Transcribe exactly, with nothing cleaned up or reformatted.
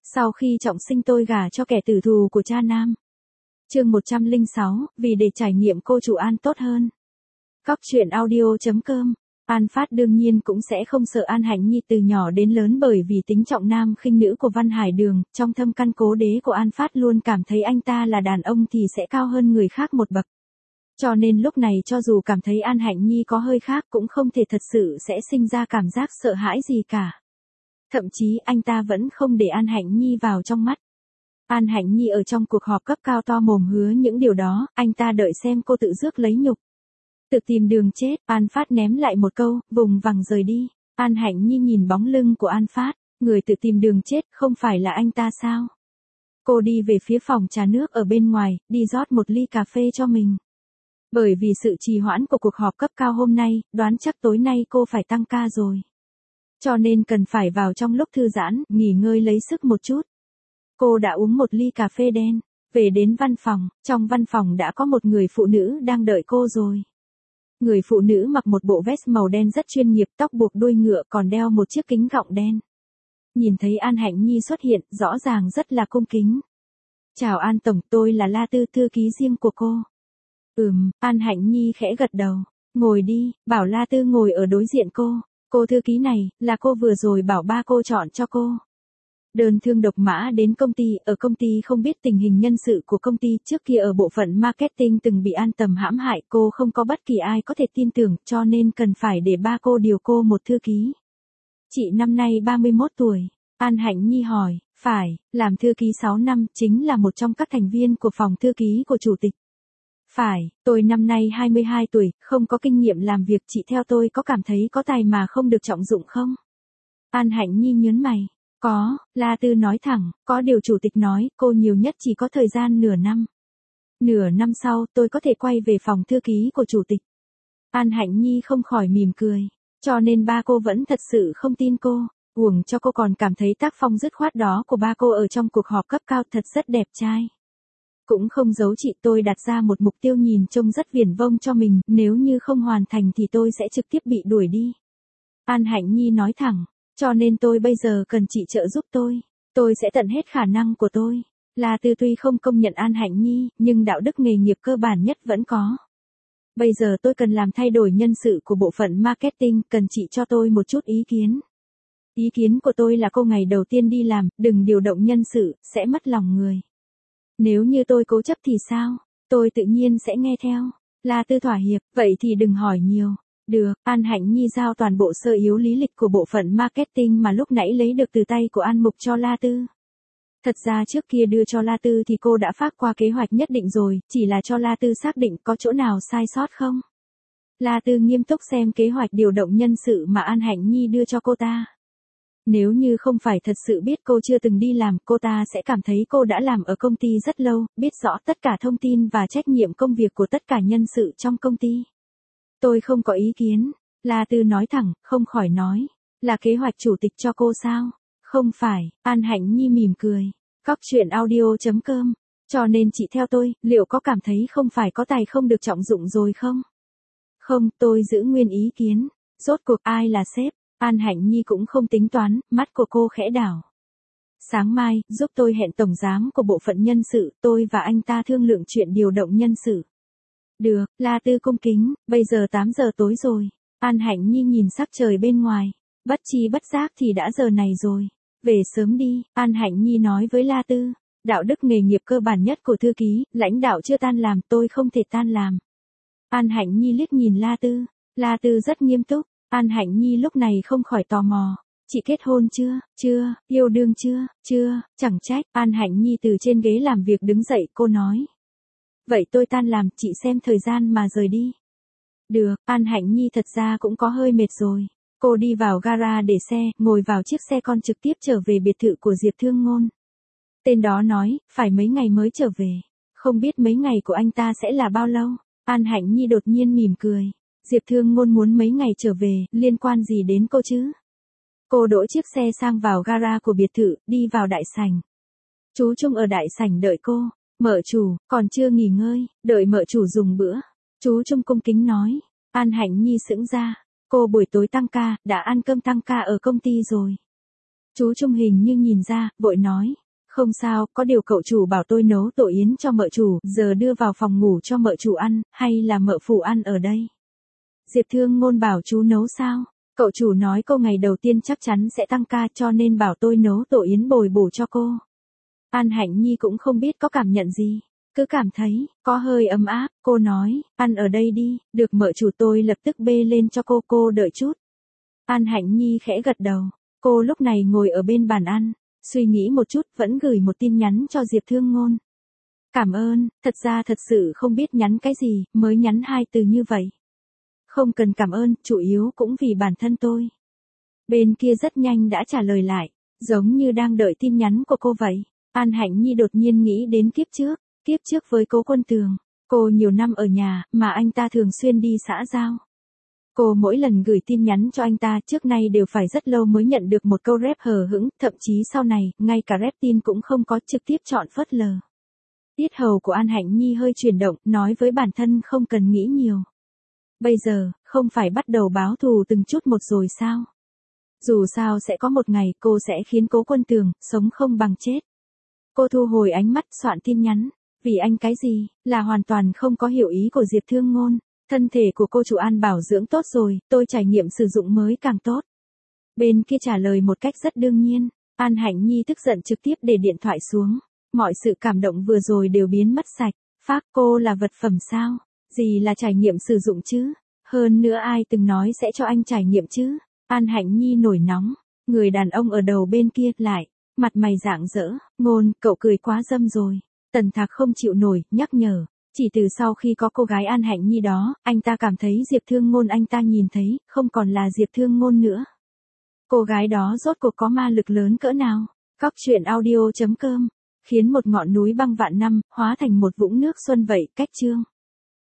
Sau khi trọng sinh tôi gả cho kẻ tử thù của cha nam. Chương một trăm lẻ sáu, vì để trải nghiệm cô chủ An tốt hơn. Cóc truyện audio chấm com. An Phát đương nhiên cũng sẽ không sợ An Hạnh Nhi từ nhỏ đến lớn, bởi vì tính trọng nam khinh nữ của Văn Hải Đường, trong thâm căn cố đế của An Phát luôn cảm thấy anh ta là đàn ông thì sẽ cao hơn người khác một bậc. Cho nên lúc này cho dù cảm thấy An Hạnh Nhi có hơi khác cũng không thể thật sự sẽ sinh ra cảm giác sợ hãi gì cả. Thậm chí anh ta vẫn không để An Hạnh Nhi vào trong mắt. An Hạnh Nhi ở trong cuộc họp cấp cao to mồm hứa những điều đó, anh ta đợi xem cô tự rước lấy nhục. Tự tìm đường chết, An Phát ném lại một câu, vùng vằng rời đi. An Hạnh Nhi nhìn bóng lưng của An Phát, người tự tìm đường chết không phải là anh ta sao? Cô đi về phía phòng trà nước ở bên ngoài, đi rót một ly cà phê cho mình. Bởi vì sự trì hoãn của cuộc họp cấp cao hôm nay, đoán chắc tối nay cô phải tăng ca rồi. Cho nên cần phải vào trong lúc thư giãn, nghỉ ngơi lấy sức một chút. Cô đã uống một ly cà phê đen, về đến văn phòng, trong văn phòng đã có một người phụ nữ đang đợi cô rồi. Người phụ nữ mặc một bộ vest màu đen rất chuyên nghiệp, tóc buộc đuôi ngựa, còn đeo một chiếc kính gọng đen. Nhìn thấy An Hạnh Nhi xuất hiện, rõ ràng rất là cung kính. Chào An Tổng, tôi là La Tư, thư ký riêng của cô. Ừm, An Hạnh Nhi khẽ gật đầu. Ngồi đi, bảo La Tư ngồi ở đối diện cô. Cô thư ký này, là cô vừa rồi bảo ba cô chọn cho cô. Đơn thương độc mã đến công ty, ở công ty không biết tình hình nhân sự của công ty, trước kia ở bộ phận marketing từng bị An Tầm hãm hại, cô không có bất kỳ ai có thể tin tưởng, cho nên cần phải để ba cô điều cô một thư ký. Chị năm nay ba mươi mốt tuổi, An Hạnh Nhi hỏi, phải, làm thư ký sáu năm, chính là một trong các thành viên của phòng thư ký của chủ tịch. Phải, tôi năm nay hai mươi hai tuổi, không có kinh nghiệm làm việc, chị theo tôi có cảm thấy có tài mà không được trọng dụng không? An Hạnh Nhi nhớn mày. Có, La Tư nói thẳng, có điều chủ tịch nói, cô nhiều nhất chỉ có thời gian nửa năm. Nửa năm sau, tôi có thể quay về phòng thư ký của chủ tịch. An Hạnh Nhi không khỏi mỉm cười, cho nên ba cô vẫn thật sự không tin cô, uổng cho cô còn cảm thấy tác phong dứt khoát đó của ba cô ở trong cuộc họp cấp cao thật rất đẹp trai. Cũng không giấu chị, tôi đặt ra một mục tiêu nhìn trông rất viển vông cho mình, nếu như không hoàn thành thì tôi sẽ trực tiếp bị đuổi đi. An Hạnh Nhi nói thẳng. Cho nên tôi bây giờ cần chị trợ giúp tôi. Tôi sẽ tận hết khả năng của tôi. La Tư tuy không công nhận An Hạnh Nhi, nhưng đạo đức nghề nghiệp cơ bản nhất vẫn có. Bây giờ tôi cần làm thay đổi nhân sự của bộ phận marketing, cần chị cho tôi một chút ý kiến. Ý kiến của tôi là cô ngày đầu tiên đi làm, đừng điều động nhân sự, sẽ mất lòng người. Nếu như tôi cố chấp thì sao? Tôi tự nhiên sẽ nghe theo. La Tư thỏa hiệp, vậy thì đừng hỏi nhiều. Được, An Hạnh Nhi giao toàn bộ sơ yếu lý lịch của bộ phận marketing mà lúc nãy lấy được từ tay của An Mục cho La Tư. Thật ra trước kia đưa cho La Tư thì cô đã phác qua kế hoạch nhất định rồi, chỉ là cho La Tư xác định có chỗ nào sai sót không. La Tư nghiêm túc xem kế hoạch điều động nhân sự mà An Hạnh Nhi đưa cho cô ta. Nếu như không phải thật sự biết cô chưa từng đi làm, cô ta sẽ cảm thấy cô đã làm ở công ty rất lâu, biết rõ tất cả thông tin và trách nhiệm công việc của tất cả nhân sự trong công ty. Tôi không có ý kiến, La Tư nói thẳng, không khỏi nói, là kế hoạch chủ tịch cho cô sao? Không phải, An Hạnh Nhi mỉm cười, cóc truyện audio chấm com, cho nên chị theo tôi, liệu có cảm thấy không phải có tài không được trọng dụng rồi không? Không, tôi giữ nguyên ý kiến, rốt cuộc ai là sếp? An Hạnh Nhi cũng không tính toán, mắt của cô khẽ đảo. Sáng mai, giúp tôi hẹn tổng giám của bộ phận nhân sự, tôi và anh ta thương lượng chuyện điều động nhân sự. Được, La Tư cung kính, bây giờ tám giờ tối rồi. An Hạnh Nhi nhìn sắc trời bên ngoài. Bất chi bất giác thì đã giờ này rồi. Về sớm đi, An Hạnh Nhi nói với La Tư. Đạo đức nghề nghiệp cơ bản nhất của thư ký, lãnh đạo chưa tan làm, tôi không thể tan làm. An Hạnh Nhi liếc nhìn La Tư. La Tư rất nghiêm túc. An Hạnh Nhi lúc này không khỏi tò mò. Chị kết hôn chưa? Chưa, yêu đương chưa? Chưa, chẳng trách. An Hạnh Nhi từ trên ghế làm việc đứng dậy, cô nói. Vậy tôi tan làm, chị xem thời gian mà rời đi. Được, An Hạnh Nhi thật ra cũng có hơi mệt rồi. Cô đi vào gara để xe, ngồi vào chiếc xe con trực tiếp trở về biệt thự của Diệp Thương Ngôn. Tên đó nói, phải mấy ngày mới trở về. Không biết mấy ngày của anh ta sẽ là bao lâu. An Hạnh Nhi đột nhiên mỉm cười. Diệp Thương Ngôn muốn mấy ngày trở về, liên quan gì đến cô chứ? Cô đỗ chiếc xe sang vào gara của biệt thự, đi vào đại sảnh. Chú Trung ở đại sảnh đợi cô. Mợ chủ, còn chưa nghỉ ngơi, đợi mợ chủ dùng bữa. Chú Trung cung kính nói. An Hạnh Nhi sững ra. Cô buổi tối tăng ca, đã ăn cơm tăng ca ở công ty rồi. Chú Trung hình như nhìn ra, vội nói. Không sao, có điều cậu chủ bảo tôi nấu tổ yến cho mợ chủ, giờ đưa vào phòng ngủ cho mợ chủ ăn, hay là mợ phụ ăn ở đây? Diệp Thương Ngôn bảo chú nấu sao? Cậu chủ nói cô ngày đầu tiên chắc chắn sẽ tăng ca cho nên bảo tôi nấu tổ yến bồi bổ cho cô. An Hạnh Nhi cũng không biết có cảm nhận gì, cứ cảm thấy, có hơi ấm áp, cô nói, ăn ở đây đi, được mợ chủ tôi lập tức bê lên cho cô, cô đợi chút. An Hạnh Nhi khẽ gật đầu, cô lúc này ngồi ở bên bàn ăn, suy nghĩ một chút vẫn gửi một tin nhắn cho Diệp Thương Ngôn. Cảm ơn, thật ra thật sự không biết nhắn cái gì, mới nhắn hai từ như vậy. Không cần cảm ơn, chủ yếu cũng vì bản thân tôi. Bên kia rất nhanh đã trả lời lại, giống như đang đợi tin nhắn của cô vậy. An Hạnh Nhi đột nhiên nghĩ đến kiếp trước, kiếp trước với Cố Quân Tường. Cô nhiều năm ở nhà, mà anh ta thường xuyên đi xã giao. Cô mỗi lần gửi tin nhắn cho anh ta trước nay đều phải rất lâu mới nhận được một câu rep hờ hững, thậm chí sau này, ngay cả rep tin cũng không có, trực tiếp chọn phớt lờ. Tiết hầu của An Hạnh Nhi hơi chuyển động, nói với bản thân không cần nghĩ nhiều. Bây giờ, không phải bắt đầu báo thù từng chút một rồi sao? Dù sao sẽ có một ngày cô sẽ khiến Cố Quân Tường sống không bằng chết. Cô thu hồi ánh mắt soạn tin nhắn. Vì anh cái gì, là hoàn toàn không có hiểu ý của Diệp Thương Ngôn. Thân thể của cô chủ An bảo dưỡng tốt rồi, tôi trải nghiệm sử dụng mới càng tốt. Bên kia trả lời một cách rất đương nhiên. An Hạnh Nhi tức giận trực tiếp để điện thoại xuống. Mọi sự cảm động vừa rồi đều biến mất sạch. Phác cô là vật phẩm sao? Gì là trải nghiệm sử dụng chứ? Hơn nữa ai từng nói sẽ cho anh trải nghiệm chứ? An Hạnh Nhi nổi nóng. Người đàn ông ở đầu bên kia lại. Mặt mày rạng rỡ. Ngôn, cậu cười quá dâm rồi. Tần Thạc không chịu nổi, nhắc nhở. Chỉ từ sau khi có cô gái An Hạnh Nhi đó, anh ta cảm thấy Diệp Thương Ngôn anh ta nhìn thấy, không còn là Diệp Thương Ngôn nữa. Cô gái đó rốt cuộc có ma lực lớn cỡ nào? Cóc truyện audio chấm com khiến một ngọn núi băng vạn năm, hóa thành một vũng nước xuân vậy, cách chương.